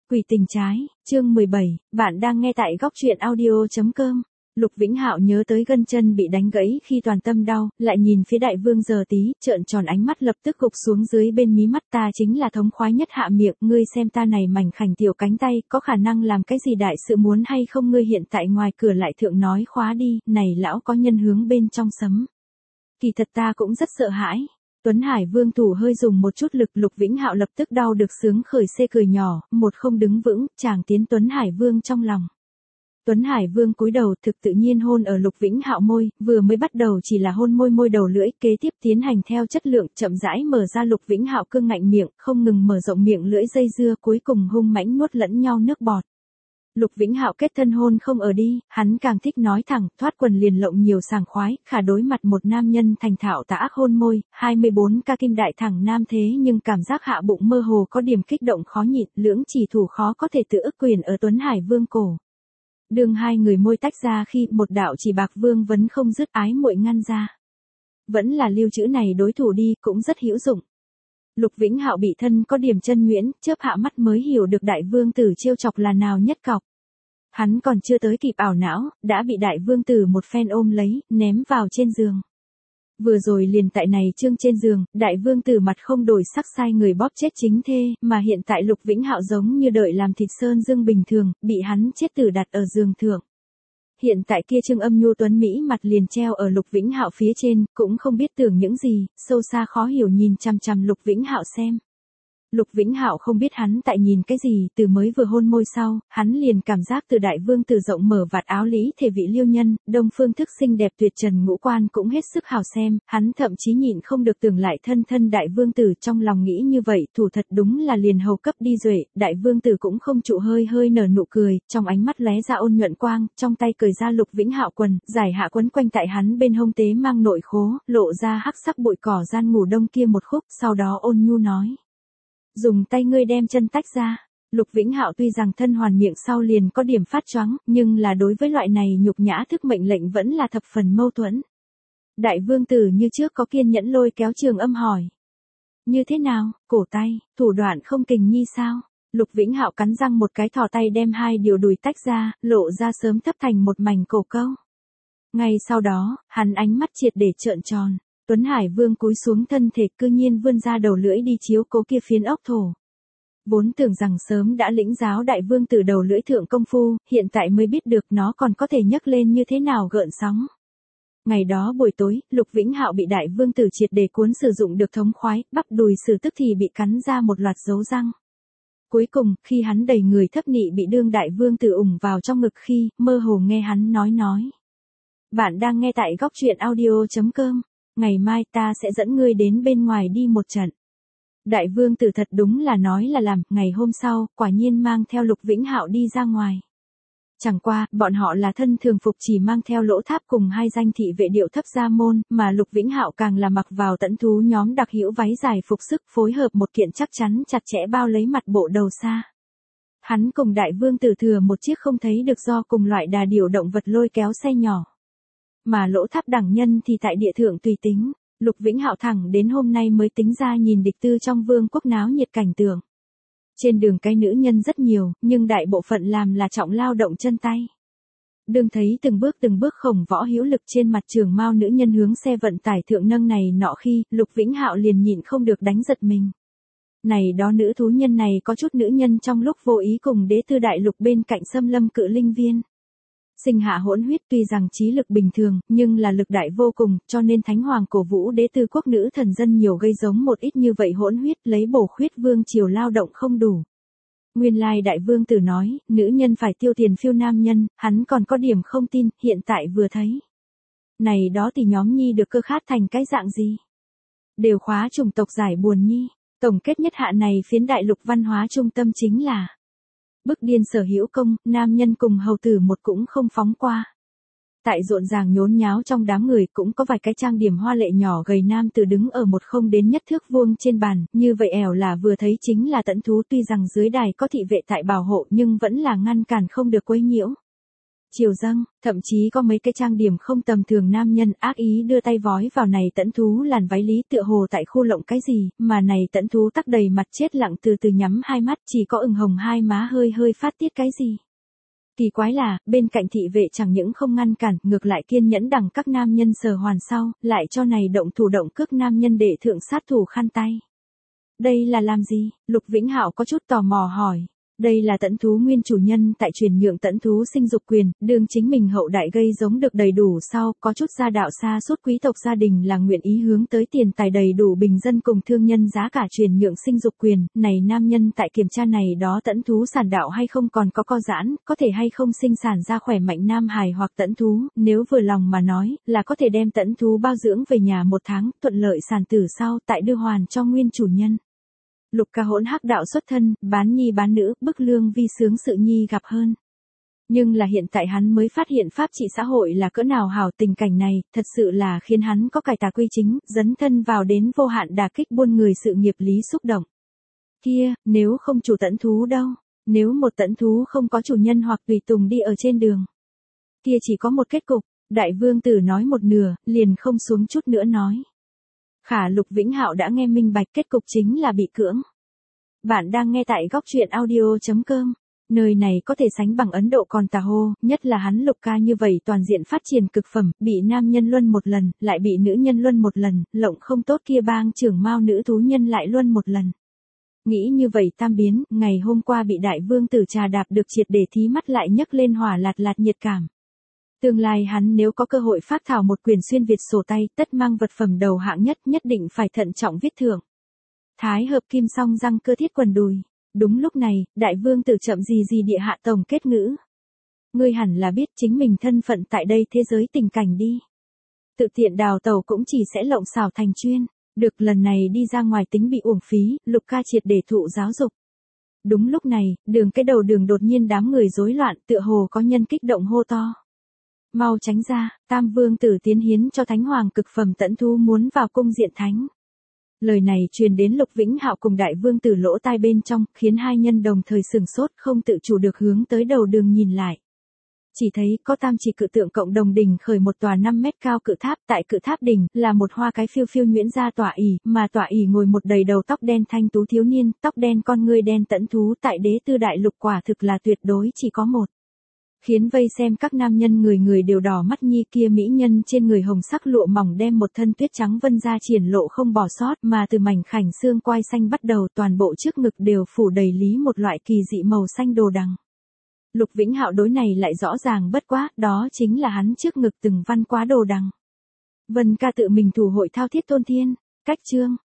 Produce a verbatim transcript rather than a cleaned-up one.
Quỷ tình trái, chương mười bảy, bạn đang nghe tại góc truyện audio chấm com. Lục Vĩnh Hạo nhớ tới gân chân bị đánh gãy khi toàn tâm đau, lại nhìn phía đại vương Giờ Tí, trợn tròn ánh mắt lập tức gục xuống dưới bên mí mắt. Ta chính là thống khoái nhất hạ miệng, ngươi xem ta này mảnh khảnh tiểu cánh tay, có khả năng làm cái gì đại sự muốn hay không? Ngươi hiện tại ngoài cửa lại thượng nói khóa đi, này lão có nhân hướng bên trong sấm. Kỳ thật ta cũng rất sợ hãi. Tuấn Hải Vương thủ hơi dùng một chút lực, Lục Vĩnh Hạo lập tức đau được sướng khởi xê cười nhỏ, một không đứng vững, chàng tiến Tuấn Hải Vương trong lòng. Tuấn Hải Vương cúi đầu thực tự nhiên hôn ở Lục Vĩnh Hạo môi, vừa mới bắt đầu chỉ là hôn môi môi đầu lưỡi, kế tiếp tiến hành theo chất lượng chậm rãi mở ra Lục Vĩnh Hạo cương ngạnh miệng, không ngừng mở rộng miệng lưỡi dây dưa, cuối cùng hung mãnh nuốt lẫn nhau nước bọt. Lục Vĩnh Hạo kết thân hôn không ở đi, hắn càng thích nói thẳng, thoát quần liền lộng nhiều sảng khoái, khả đối mặt một nam nhân thành thạo tà ác hôn môi, hai mươi bốn ca kim đại thẳng nam thế nhưng cảm giác hạ bụng mơ hồ có điểm kích động khó nhịn, lưỡng chỉ thủ khó có thể tự ức quyền ở Tuấn Hải Vương cổ. Đường hai người môi tách ra khi một đạo chỉ bạc vương vấn không dứt ái muội ngăn ra. Vẫn là lưu chữ này đối thủ đi, cũng rất hữu dụng. Lục Vĩnh Hạo bị thân có điểm chân nhuyễn, chớp hạ mắt mới hiểu được đại vương tử trêu chọc là nào nhất cọc. Hắn còn chưa tới kịp ảo não, đã bị đại vương tử một phen ôm lấy, ném vào trên giường. Vừa rồi liền tại này trương trên giường, đại vương tử mặt không đổi sắc sai người bóp chết chính thê, mà hiện tại Lục Vĩnh Hạo giống như đợi làm thịt sơn dương bình thường, bị hắn chết tử đặt ở giường thượng. Hiện tại kia trương âm nhu tuấn mỹ mặt liền treo ở Lục Vĩnh Hạo phía trên, cũng không biết tưởng những gì, sâu xa khó hiểu nhìn chằm chằm Lục Vĩnh Hạo xem. Lục Vĩnh Hạo không biết hắn tại nhìn cái gì, từ mới vừa hôn môi sau, hắn liền cảm giác từ đại vương tử rộng mở vạt áo lý thể vị liêu nhân, đông phương thức xinh đẹp tuyệt trần ngũ quan cũng hết sức hào xem, hắn thậm chí nhịn không được tưởng lại thân thân đại vương tử, trong lòng nghĩ như vậy, thủ thật đúng là liền hầu cấp đi duệ, đại vương tử cũng không trụ hơi hơi nở nụ cười, trong ánh mắt lóe ra ôn nhuận quang, trong tay cởi ra Lục Vĩnh Hạo quần, giải hạ quấn quanh tại hắn bên hông tế mang nội khố, lộ ra hắc sắc bụi cỏ gian ngủ đông kia một khúc, sau đó ôn nhu nói. Dùng tay ngươi đem chân tách ra. Lục Vĩnh Hạo tuy rằng thân hoàn miệng sau liền có điểm phát choáng, nhưng là đối với loại này nhục nhã thức mệnh lệnh vẫn là thập phần mâu thuẫn. Đại vương tử như trước có kiên nhẫn lôi kéo Trường Âm hỏi. Như thế nào, cổ tay, thủ đoạn không kình nhi sao? Lục Vĩnh Hạo cắn răng một cái thò tay đem hai điều đùi tách ra, lộ ra sớm thấp thành một mảnh cổ câu. Ngay sau đó, hắn ánh mắt triệt để trợn tròn. Tuấn Hải Vương cúi xuống thân thể cư nhiên vươn ra đầu lưỡi đi chiếu cố kia phiến ốc thổ. Vốn tưởng rằng sớm đã lĩnh giáo đại vương từ đầu lưỡi thượng công phu, hiện tại mới biết được nó còn có thể nhấc lên như thế nào gợn sóng. Ngày đó buổi tối, Lục Vĩnh Hạo bị đại vương tử triệt để cuốn sử dụng được thống khoái, bắp đùi sử tức thì bị cắn ra một loạt dấu răng. Cuối cùng, khi hắn đầy người thấp nị bị đương đại vương tử ủng vào trong ngực khi, mơ hồ nghe hắn nói nói. Bạn đang nghe tại góc truyện audio chấm com. Ngày mai ta sẽ dẫn ngươi đến bên ngoài đi một trận. Đại vương tử thật đúng là nói là làm, ngày hôm sau, quả nhiên mang theo Lục Vĩnh Hạo đi ra ngoài. Chẳng qua, bọn họ là thân thường phục chỉ mang theo Lỗ Tháp cùng hai danh thị vệ điệu thấp gia môn, mà Lục Vĩnh Hạo càng là mặc vào tẫn thú nhóm đặc hữu váy dài phục sức phối hợp một kiện chắc chắn chặt chẽ bao lấy mặt bộ đầu xa. Hắn cùng đại vương tử thừa một chiếc không thấy được do cùng loại đà điểu động vật lôi kéo xe nhỏ. Mà Lỗ Tháp đẳng nhân thì tại địa thượng tùy tính, Lục Vĩnh Hạo thẳng đến hôm nay mới tính ra nhìn địch tư trong vương quốc náo nhiệt cảnh tượng. Trên đường cái nữ nhân rất nhiều, nhưng đại bộ phận làm là trọng lao động chân tay. Đừng thấy từng bước từng bước khổng võ hữu lực trên mặt trường mao nữ nhân hướng xe vận tải thượng nâng này nọ khi, Lục Vĩnh Hạo liền nhịn không được đánh giật mình. Này đó nữ thú nhân này có chút nữ nhân trong lúc vô ý cùng đế tư đại lục bên cạnh xâm lâm cự linh viên. Sinh hạ hỗn huyết tuy rằng trí lực bình thường, nhưng là lực đại vô cùng, cho nên Thánh Hoàng cổ vũ đế tư quốc nữ thần dân nhiều gây giống một ít như vậy hỗn huyết lấy bổ khuyết vương triều lao động không đủ. Nguyên lai đại vương tử nói, nữ nhân phải tiêu tiền phiêu nam nhân, hắn còn có điểm không tin, hiện tại vừa thấy. Này đó thì nhóm nhi được cơ khát thành cái dạng gì? Đều khóa chủng tộc giải buồn nhi, tổng kết nhất hạ này phiến đại lục văn hóa trung tâm chính là bức điên sở hữu công, nam nhân cùng hầu tử một cũng không phóng qua. Tại rộn ràng nhốn nháo trong đám người cũng có vài cái trang điểm hoa lệ nhỏ gầy nam tử đứng ở một không đến nhất thước vuông trên bàn, như vậy ẻo là vừa thấy chính là tẫn thú tuy rằng dưới đài có thị vệ tại bảo hộ nhưng vẫn là ngăn cản không được quấy nhiễu. Chiều dâng, thậm chí có mấy cái trang điểm không tầm thường nam nhân ác ý đưa tay vói vào này tẫn thú làn váy lý tựa hồ tại khu lộng cái gì, mà này tẫn thú tắc đầy mặt chết lặng từ từ nhắm hai mắt chỉ có ửng hồng hai má hơi hơi phát tiết cái gì. Kỳ quái là, bên cạnh thị vệ chẳng những không ngăn cản, ngược lại kiên nhẫn đằng các nam nhân sờ hoàn sau, lại cho này động thủ động cước nam nhân để thượng sát thủ khăn tay. Đây là làm gì? Lục Vĩnh Hạo có chút tò mò hỏi. Đây là tẫn thú nguyên chủ nhân tại truyền nhượng tẫn thú sinh dục quyền, đương chính mình hậu đại gây giống được đầy đủ sau, có chút gia đạo xa suốt quý tộc gia đình là nguyện ý hướng tới tiền tài đầy đủ bình dân cùng thương nhân giá cả truyền nhượng sinh dục quyền, này nam nhân tại kiểm tra này đó tẫn thú sản đạo hay không còn có co giãn, có thể hay không sinh sản ra khỏe mạnh nam hài hoặc tẫn thú, nếu vừa lòng mà nói, là có thể đem tẫn thú bao dưỡng về nhà một tháng, thuận lợi sản tử sau tại đưa hoàn cho nguyên chủ nhân. Lục ca hỗn hắc đạo xuất thân, bán nhi bán nữ, bức lương vi sướng sự nhi gặp hơn. Nhưng là hiện tại hắn mới phát hiện pháp trị xã hội là cỡ nào hảo, tình cảnh này, thật sự là khiến hắn có cải tà quy chính, dấn thân vào đến vô hạn đả kích buôn người sự nghiệp lý xúc động. Kia, nếu không chủ tẫn thú đâu, nếu một tẫn thú không có chủ nhân hoặc tùy tùng đi ở trên đường. Kia chỉ có một kết cục, đại vương tử nói một nửa, liền không xuống chút nữa nói. Khả Lục Vĩnh Hạo đã nghe minh bạch kết cục chính là bị cưỡng. Bạn đang nghe tại góc truyện audio chấm com. Nơi này có thể sánh bằng Ấn Độ còn tà hô, nhất là hắn Lục ca như vậy toàn diện phát triển cực phẩm, bị nam nhân luân một lần, lại bị nữ nhân luân một lần, lộng không tốt kia bang trưởng mao nữ thú nhân lại luân một lần. Nghĩ như vậy tam biến, ngày hôm qua bị đại vương tử trà đạp được triệt để thí mắt lại nhấc lên hỏa lạt lạt nhiệt cảm. Tương lai hắn nếu có cơ hội phát thảo một quyền xuyên Việt sổ tay, tất mang vật phẩm đầu hạng nhất, nhất định phải thận trọng viết thưởng. Thái hợp kim song răng cơ thiết quần đùi. Đúng lúc này, đại vương tử chậm gì gì địa hạ tổng kết ngữ. Ngươi hẳn là biết chính mình thân phận tại đây thế giới tình cảnh đi. Tự tiện đào tàu cũng chỉ sẽ lộng xảo thành chuyên. Được lần này đi ra ngoài tính bị uổng phí, Lục ca triệt để thụ giáo dục. Đúng lúc này, đường cái đầu đường đột nhiên đám người rối loạn, tựa hồ có nhân kích động hô to. Mau tránh ra, tam vương tử tiến hiến cho thánh hoàng cực phẩm tẫn thú muốn vào cung diện thánh. Lời này truyền đến Lục Vĩnh Hạo cùng đại vương tử lỗ tai bên trong, khiến hai nhân đồng thời sừng sốt không tự chủ được hướng tới đầu đường nhìn lại. Chỉ thấy có tam chỉ cự tượng cộng đồng đình khởi một tòa năm mét cao cự tháp, tại cự tháp đỉnh là một hoa cái phiêu phiêu nhuyễn ra tọa ỷ, mà tọa ỷ ngồi một đầy đầu tóc đen thanh tú thiếu niên, tóc đen con ngươi đen tẫn thú tại đế tư đại lục quả thực là tuyệt đối chỉ có một. Khiến vây xem các nam nhân người người đều đỏ mắt nhi, kia mỹ nhân trên người hồng sắc lụa mỏng đem một thân tuyết trắng vân ra triển lộ không bỏ sót, mà từ mảnh khảnh xương quai xanh bắt đầu toàn bộ trước ngực đều phủ đầy lý một loại kỳ dị màu xanh đồ đằng. Lục Vĩnh Hạo đối này lại rõ ràng bất quá, đó chính là hắn trước ngực từng văn quá đồ đằng. Vân ca tự mình thủ hội thao thiết tôn thiên, cách chương.